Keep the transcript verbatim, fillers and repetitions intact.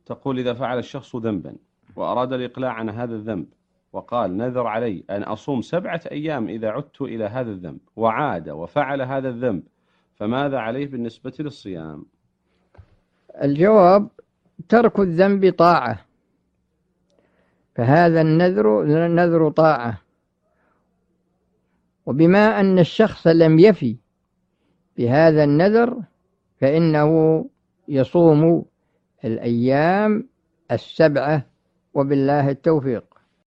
تقول إذا فعل الشخص ذنبا وأراد الإقلاع عن هذا الذنب وقال نذر علي أن أصوم سبعة أيام إذا عدت إلى هذا الذنب، وعاد وفعل هذا الذنب، فماذا عليه بالنسبة للصيام؟ الجواب: ترك الذنب طاعة، فهذا النذر نذر طاعة، وبما أن الشخص لم يفي بهذا النذر فإنه يصوم الأيام السبعة، وبالله التوفيق.